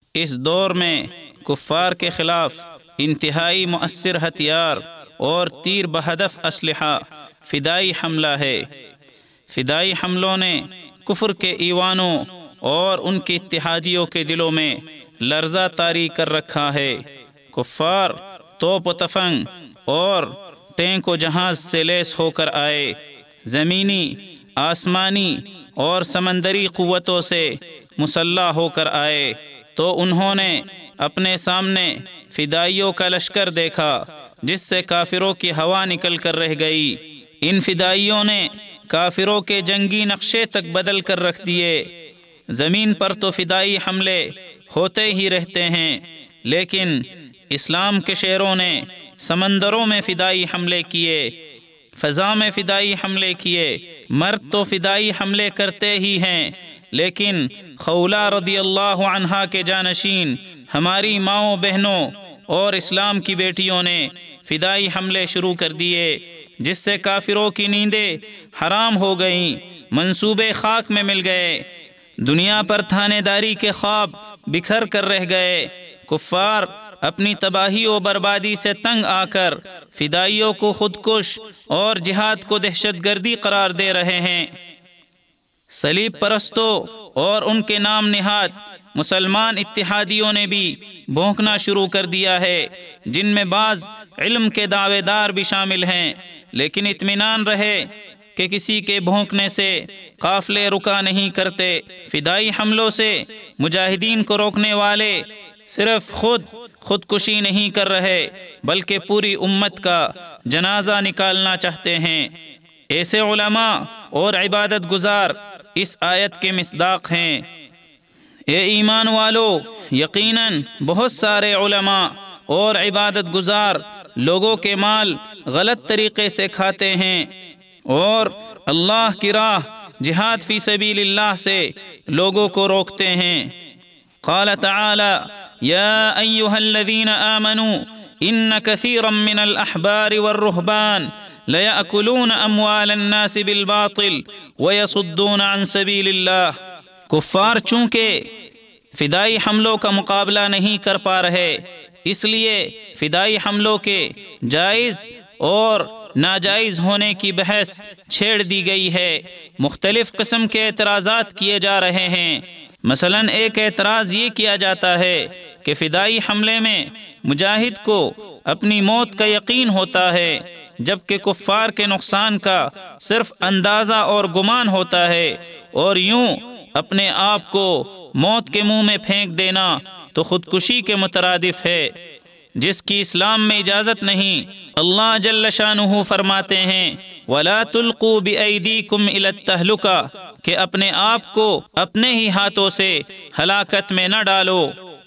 اس دور میں کفار کے خلاف انتہائی مؤثر ہتھیار اور تیر بہدف اسلحہ فدائی حملہ ہے۔ فدائی حملوں نے کفر کے ایوانوں اور ان کے اتحادیوں کے دلوں میں لرزہ طاری کر رکھا ہے۔ کفار توپ و تفنگ اور ٹینک و جہاز سے لیس ہو کر آئے، زمینی، آسمانی اور سمندری قوتوں سے مسلح ہو کر آئے، تو انہوں نے اپنے سامنے فدائیوں کا لشکر دیکھا جس سے کافروں کی ہوا نکل کر رہ گئی۔ ان فدائیوں نے کافروں کے جنگی نقشے تک بدل کر رکھ دیے۔ زمین پر تو فدائی حملے ہوتے ہی رہتے ہیں، لیکن اسلام کے شیروں نے سمندروں میں فدائی حملے کیے، فضا میں فدائی حملے کیے۔ مرد تو فدائی حملے کرتے ہی ہیں، لیکن خولہ رضی اللہ عنہا کے جانشین ہماری ماؤں بہنوں اور اسلام کی بیٹیوں نے فدائی حملے شروع کر دیے، جس سے کافروں کی نیندیں حرام ہو گئیں، منصوبے خاک میں مل گئے، دنیا پر تھانے داری کے خواب بکھر کر رہ گئے۔ کفار اپنی تباہی و بربادی سے تنگ آ کر فدائیوں کو خودکش اور جہاد کو دہشت گردی قرار دے رہے ہیں۔ صلیب پرستوں اور ان کے نام نہاد مسلمان اتحادیوں نے بھی بھونکنا شروع کر دیا ہے، جن میں بعض علم کے دعوے دار بھی شامل ہیں، لیکن اطمینان رہے کہ کسی کے بھونکنے سے قافلے رکا نہیں کرتے۔ فدائی حملوں سے مجاہدین کو روکنے والے صرف خودکشی نہیں کر رہے، بلکہ پوری امت کا جنازہ نکالنا چاہتے ہیں۔ ایسے علماء اور عبادت گزار اس آیت کے مصداق ہیں۔ اے ایمان والو، یقیناً بہت سارے علماء اور عبادت گزار لوگوں کے مال غلط طریقے سے کھاتے ہیں اور اللہ کی راہ جہاد فی سبیل اللہ سے لوگوں کو روکتے ہیں۔ قال تعالی یا ایھا الذین آمنوا ان کثیرا من الاحبار والرہبان لیأکلون اموال الناس بالباطل ویصدون عن سبیل اللہ۔ کفار چونکہ فدائی حملوں کا مقابلہ نہیں کر پا رہے، اس لیے فدائی حملوں کے جائز اور ناجائز ہونے کی بحث چھیڑ دی گئی ہے۔ مختلف قسم کے اعتراضات کیے جا رہے ہیں۔ مثلاً ایک اعتراض یہ کیا جاتا ہے کہ فدائی حملے میں مجاہد کو اپنی موت کا یقین ہوتا ہے، جبکہ کفار کے نقصان کا صرف اندازہ اور گمان ہوتا ہے، اور یوں اپنے آپ کو موت کے منہ میں پھینک دینا تو خودکشی کے مترادف ہے، جس کی اسلام میں اجازت نہیں۔ اللہ جل شانہ فرماتے ہیں وَلَا تُلْقُوا بِأَيْدِيكُمْ إِلَى التَّهْلُكَةِ، کہ اپنے آپ کو اپنے ہی ہاتھوں سے ہلاکت میں نہ ڈالو۔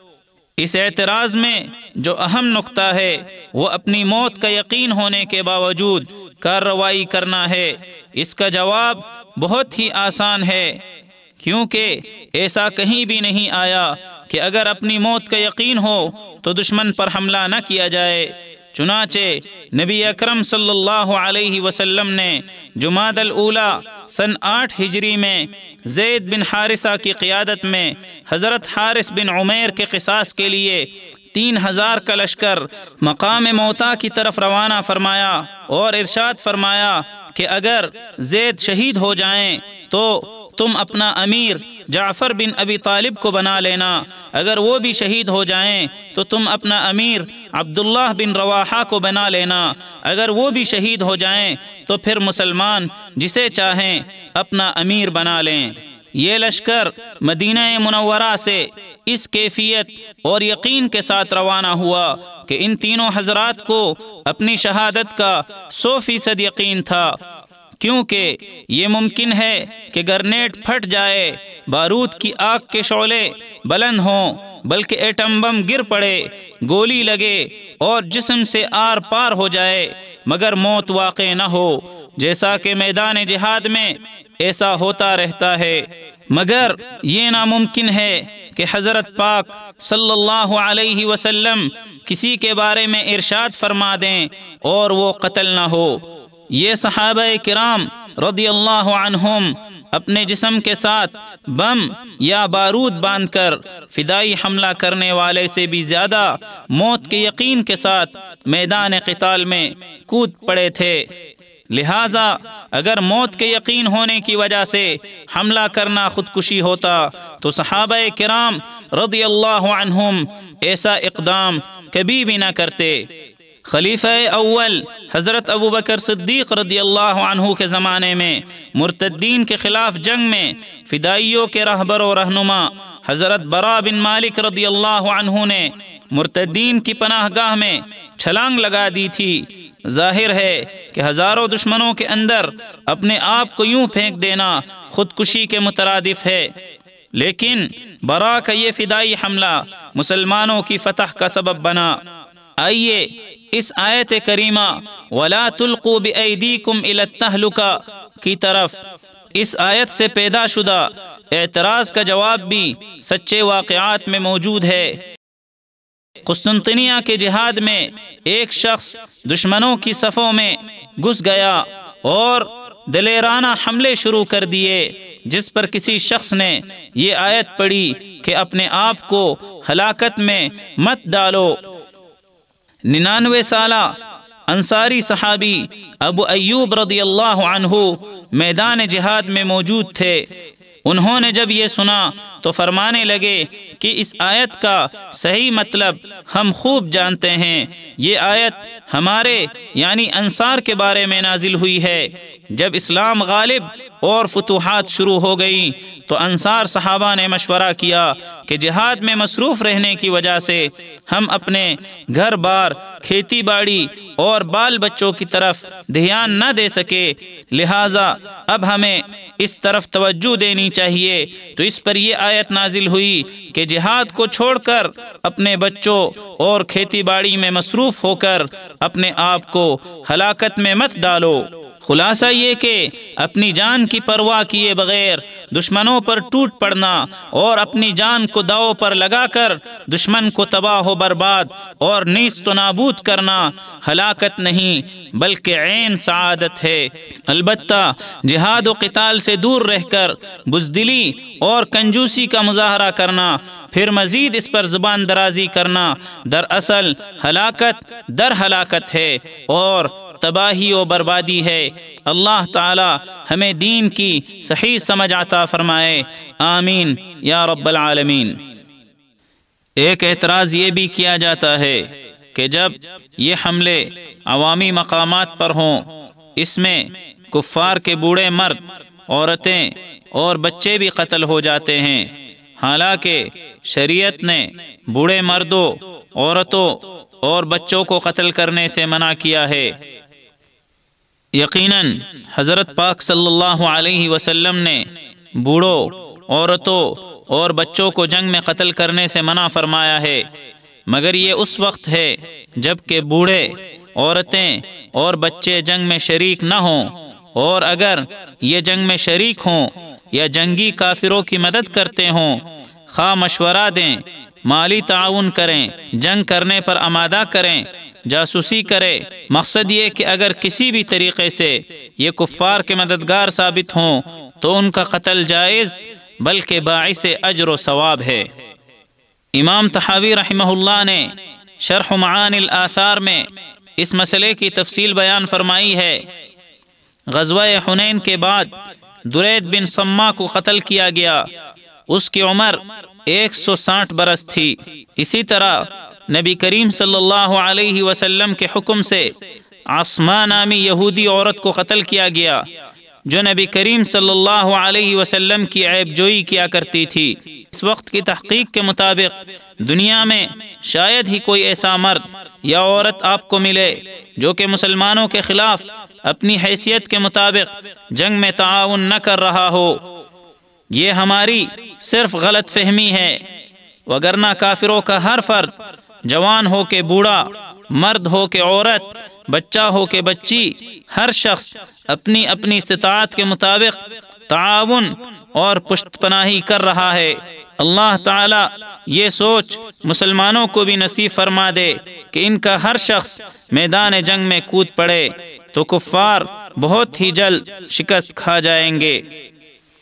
اس اعتراض میں جو اہم نقطہ ہے وہ اپنی موت کا یقین ہونے کے باوجود کارروائی کرنا ہے۔ اس کا جواب بہت ہی آسان ہے، کیونکہ ایسا کہیں بھی نہیں آیا کہ اگر اپنی موت کا یقین ہو تو دشمن پر حملہ نہ کیا جائے۔ چنانچہ نبی اکرم صلی اللہ علیہ وسلم نے جمادی الاولیٰ سن 8 ہجری میں زید بن حارثہ کی قیادت میں حضرت حارث بن عمیر کے قصاص کے لیے 3000 کا لشکر مقام موتا کی طرف روانہ فرمایا اور ارشاد فرمایا کہ اگر زید شہید ہو جائیں تو تم اپنا امیر جعفر بن ابی طالب کو بنا لینا، اگر وہ بھی شہید ہو جائیں تو تم اپنا امیر عبداللہ بن رواحہ کو بنا لینا، اگر وہ بھی شہید ہو جائیں تو پھر مسلمان جسے چاہیں اپنا امیر بنا لیں۔ یہ لشکر مدینہ منورہ سے اس کیفیت اور یقین کے ساتھ روانہ ہوا کہ ان تینوں حضرات کو اپنی شہادت کا 100% یقین تھا، کیونکہ یہ ممکن ہے کہ گرنیڈ پھٹ جائے، بارود کی آگ کے شعلے بلند ہوں، بلکہ ایٹم بم گر پڑے، گولی لگے اور جسم سے آر پار ہو جائے، مگر موت واقع نہ ہو، جیسا کہ میدان جہاد میں ایسا ہوتا رہتا ہے۔ مگر یہ ناممکن ہے کہ حضرت پاک صلی اللہ علیہ وسلم کسی کے بارے میں ارشاد فرما دیں اور وہ قتل نہ ہو۔ یہ صحابہ کرام رضی اللہ عنہم اپنے جسم کے ساتھ بم یا بارود باندھ کر فدائی حملہ کرنے والے سے بھی زیادہ موت کے یقین کے ساتھ میدان قتال میں کود پڑے تھے۔ لہٰذا اگر موت کے یقین ہونے کی وجہ سے حملہ کرنا خودکشی ہوتا تو صحابہ کرام رضی اللہ عنہم ایسا اقدام کبھی بھی نہ کرتے۔ خلیفہ اول حضرت ابوبکر صدیق رضی اللہ عنہ کے زمانے میں مرتدین کے خلاف جنگ میں فدائیوں کے رہبر و رہنما حضرت برا بن مالک رضی اللہ عنہ نے مرتدین کی پناہ گاہ میں چھلانگ لگا دی تھی۔ ظاہر ہے کہ ہزاروں دشمنوں کے اندر اپنے آپ کو یوں پھینک دینا خودکشی کے مترادف ہے، لیکن برا کا یہ فدائی حملہ مسلمانوں کی فتح کا سبب بنا۔ آئیے اس آیت کریمہ وَلَا تُلْقُوا بِأَيْدِيكُمْ إِلَى التَّهْلُكَةِ کی طرف اس آیت سے پیدا شدہ اعتراض کا جواب بھی سچے واقعات میں موجود ہے۔ قسطنطنیہ کے جہاد میں ایک شخص دشمنوں کی صفوں میں گھس گیا اور دلیرانہ حملے شروع کر دیے، جس پر کسی شخص نے یہ آیت پڑھی کہ اپنے آپ کو ہلاکت میں مت ڈالو۔ 99 سالہ انصاری صحابی ابو ایوب رضی اللہ عنہ میدان جہاد میں موجود تھے۔ انہوں نے جب یہ سنا تو فرمانے لگے کہ اس آیت کا صحیح مطلب ہم خوب جانتے ہیں۔ یہ آیت ہمارے یعنی انصار کے بارے میں نازل ہوئی ہے۔ جب اسلام غالب اور فتوحات شروع ہو گئیں تو انصار صحابہ نے مشورہ کیا کہ جہاد میں مصروف رہنے کی وجہ سے ہم اپنے گھر بار، کھیتی باڑی اور بال بچوں کی طرف دھیان نہ دے سکے، لہٰذا اب ہمیں اس طرف توجہ دینی چاہیے۔ تو اس پر یہ آیت نازل ہوئی کہ جہاد کو چھوڑ کر اپنے بچوں اور کھیتی باڑی میں مصروف ہو کر اپنے آپ کو ہلاکت میں مت ڈالو۔ خلاصہ یہ کہ اپنی جان کی پرواہ کیے بغیر دشمنوں پر ٹوٹ پڑنا اور اپنی جان کو داؤ پر لگا کر دشمن کو تباہ و برباد اور نیست و نابود کرنا ہلاکت نہیں بلکہ عین سعادت ہے۔ البتہ جہاد و قتال سے دور رہ کر بزدلی اور کنجوسی کا مظاہرہ کرنا، پھر مزید اس پر زبان درازی کرنا دراصل ہلاکت در ہلاکت ہے اور تباہی و بربادی ہے۔ اللہ تعالی ہمیں دین کی صحیح سمجھ عطا فرمائے، آمین یا رب العالمین۔ ایک اعتراض یہ بھی کیا جاتا ہے کہ جب یہ حملے عوامی مقامات پر ہوں، اس میں کفار کے بوڑھے مرد، عورتیں اور بچے بھی قتل ہو جاتے ہیں، حالانکہ شریعت نے بوڑھے مردوں، عورتوں اور بچوں کو قتل کرنے سے منع کیا ہے۔ یقیناً حضرت پاک صلی اللہ علیہ وسلم نے بوڑھوں، عورتوں اور بچوں کو جنگ میں قتل کرنے سے منع فرمایا ہے، مگر یہ اس وقت ہے جب کہ بوڑھے، عورتیں اور بچے جنگ میں شریک نہ ہوں، اور اگر یہ جنگ میں شریک ہوں یا جنگی کافروں کی مدد کرتے ہوں، خواہ مشورہ دیں، مالی تعاون کریں، جنگ کرنے پر آمادہ کریں، جاسوسی کرے، مقصد یہ کہ اگر کسی بھی طریقے سے یہ کفار کے مددگار ثابت ہوں تو ان کا قتل جائز بلکہ باعث اجر و ثواب ہے۔ امام طحاوی رحمہ اللہ نے شرح معانی الآثار میں اس مسئلے کی تفصیل بیان فرمائی ہے۔ غزوہ حنین کے بعد درید بن سما کو قتل کیا گیا، اس کی عمر 160 برس تھی۔ اسی طرح نبی کریم صلی اللہ علیہ وسلم کے حکم سے عصمہ نامی یہودی عورت کو قتل کیا گیا، جو نبی کریم صلی اللہ علیہ وسلم کی عیب جوئی کیا کرتی تھی۔ اس وقت کی تحقیق کے مطابق دنیا میں شاید ہی کوئی ایسا مرد یا عورت آپ کو ملے جو کہ مسلمانوں کے خلاف اپنی حیثیت کے مطابق جنگ میں تعاون نہ کر رہا ہو۔ یہ ہماری صرف غلط فہمی ہے، وگرنہ کافروں کا ہر فرد، جوان ہو کے بوڑھا، مرد ہو کے عورت، بچہ ہو کے بچی، ہر شخص اپنی اپنی استطاعت کے مطابق تعاون اور پشت پناہی کر رہا ہے۔ اللہ تعالی یہ سوچ مسلمانوں کو بھی نصیب فرما دے کہ ان کا ہر شخص میدان جنگ میں کود پڑے تو کفار بہت ہی جلد شکست کھا جائیں گے۔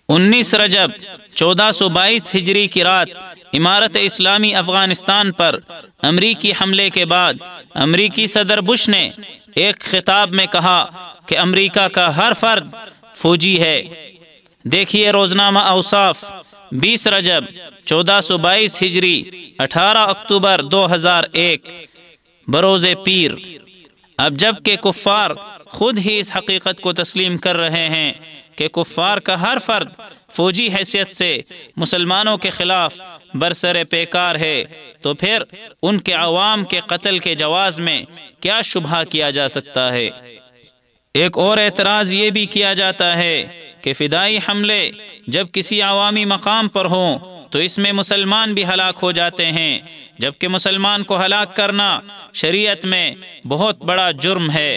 19 رجب 1422 ہجری کی رات امارت اسلامی افغانستان پر امریکی حملے کے بعد امریکی صدر بش نے ایک خطاب میں کہا کہ امریکہ کا ہر فرد فوجی ہے۔ دیکھیے روزنامہ اوصاف 20 رجب 1422 ہجری 18 اکتوبر 2001 بروز پیر۔ اب جب کہ کفار خود ہی اس حقیقت کو تسلیم کر رہے ہیں کہ کفار کا ہر فرد فوجی حیثیت سے مسلمانوں کے خلاف برسر پیکار ہے، تو پھر ان کے عوام کے قتل کے جواز میں کیا شبہ کیا جا سکتا ہے؟ ایک اور اعتراض یہ بھی کیا جاتا ہے کہ فدائی حملے جب کسی عوامی مقام پر ہوں تو اس میں مسلمان بھی ہلاک ہو جاتے ہیں، جبکہ مسلمان کو ہلاک کرنا شریعت میں بہت بڑا جرم ہے۔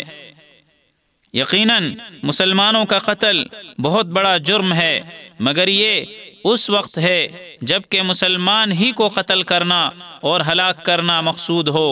یقیناً مسلمانوں کا قتل بہت بڑا جرم ہے، مگر یہ اس وقت ہے جب کہ مسلمان ہی کو قتل کرنا اور ہلاک کرنا مقصود ہو،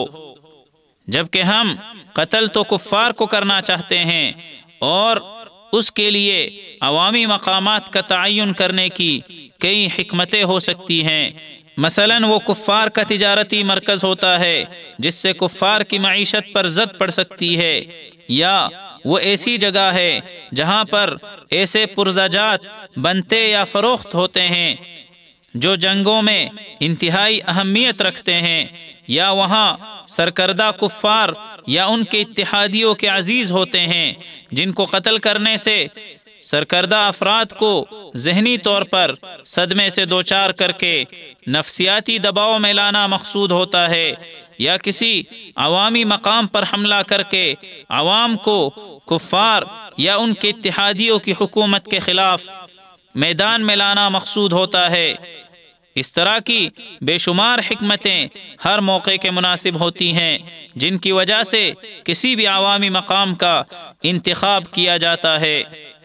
جبکہ ہم قتل تو کفار کو کرنا چاہتے ہیں، اور اس کے لیے عوامی مقامات کا تعین کرنے کی کئی حکمتیں ہو سکتی ہیں۔ مثلاً وہ کفار کا تجارتی مرکز ہوتا ہے جس سے کفار کی معیشت پر زد پڑ سکتی ہے، یا وہ ایسی جگہ ہے جہاں پر ایسے پرزہ جات بنتے یا فروخت ہوتے ہیں جو جنگوں میں انتہائی اہمیت رکھتے ہیں، یا وہاں سرکردہ کفار یا ان کے اتحادیوں کے عزیز ہوتے ہیں جن کو قتل کرنے سے سرکردہ افراد کو ذہنی طور پر صدمے سے دوچار کر کے نفسیاتی دباؤ میں لانا مقصود ہوتا ہے، یا کسی عوامی مقام پر حملہ کر کے عوام کو کفار یا ان کے اتحادیوں کی حکومت کے خلاف میدان میں لانا مقصود ہوتا ہے۔ اس طرح کی بے شمار حکمتیں ہر موقع کے مناسب ہوتی ہیں جن کی وجہ سے کسی بھی عوامی مقام کا انتخاب کیا جاتا ہے،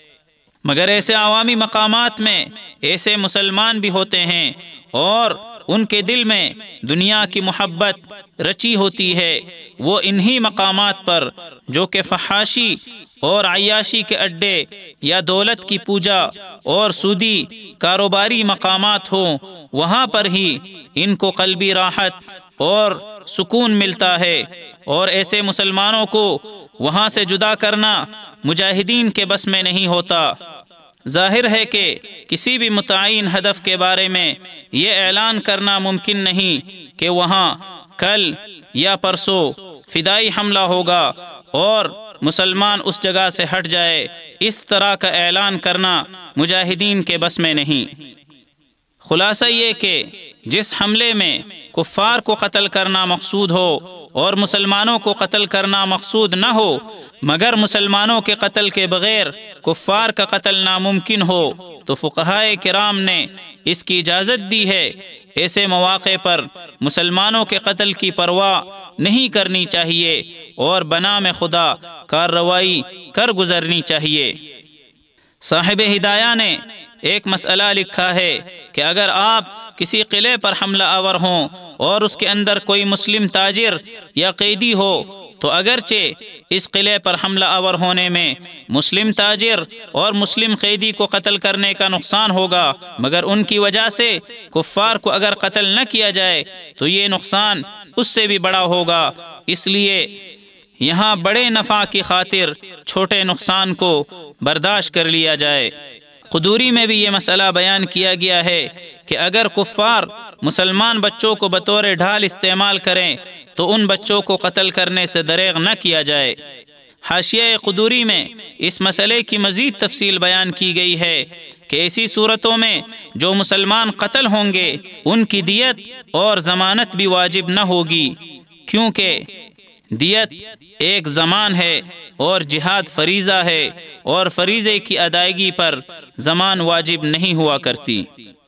مگر ایسے عوامی مقامات میں ایسے مسلمان بھی ہوتے ہیں اور ان کے دل میں دنیا کی محبت رچی ہوتی ہے۔ وہ انہی مقامات پر جو کہ فحاشی اور عیاشی کے اڈے یا دولت کی پوجا اور سودی کاروباری مقامات ہوں، وہاں پر ہی ان کو قلبی راحت اور سکون ملتا ہے، اور ایسے مسلمانوں کو وہاں سے جدا کرنا مجاہدین کے بس میں نہیں ہوتا۔ ظاہر ہے کہ کسی بھی متعین ہدف کے بارے میں یہ اعلان کرنا ممکن نہیں کہ وہاں کل یا پرسوں فدائی حملہ ہوگا اور مسلمان اس جگہ سے ہٹ جائے۔ اس طرح کا اعلان کرنا مجاہدین کے بس میں نہیں۔ خلاصہ یہ کہ جس حملے میں کفار کو قتل کرنا مقصود ہو اور مسلمانوں کو قتل کرنا مقصود نہ ہو، مگر مسلمانوں کے قتل کے بغیر کفار کا قتل ناممکن ہو، تو فقہائے کرام نے اس کی اجازت دی ہے۔ ایسے مواقع پر مسلمانوں کے قتل کی پرواہ نہیں کرنی چاہیے اور بنام خدا کارروائی کر گزرنی چاہیے۔ صاحب ہدایہ نے ایک مسئلہ لکھا ہے کہ اگر آپ کسی قلعے پر حملہ آور ہوں اور اس کے اندر کوئی مسلم تاجر یا قیدی ہو، تو اگرچہ اس قلعے پر حملہ آور ہونے میں مسلم تاجر اور مسلم قیدی کو قتل کرنے کا نقصان ہوگا، مگر ان کی وجہ سے کفار کو اگر قتل نہ کیا جائے تو یہ نقصان اس سے بھی بڑا ہوگا۔ اس لیے یہاں بڑے نفع کی خاطر چھوٹے نقصان کو برداشت کر لیا جائے۔ قدوری میں بھی یہ مسئلہ بیان کیا گیا ہے کہ اگر کفار مسلمان بچوں کو بطور ڈھال استعمال کریں تو ان بچوں کو قتل کرنے سے دریغ نہ کیا جائے۔ حاشیہ قدوری میں اس مسئلے کی مزید تفصیل بیان کی گئی ہے کہ ایسی صورتوں میں جو مسلمان قتل ہوں گے ان کی دیت اور ضمانت بھی واجب نہ ہوگی، کیونکہ دیت ایک ضمان ہے اور جہاد فریضہ ہے، اور فریضے کی ادائیگی پر ضمان واجب نہیں ہوا کرتی۔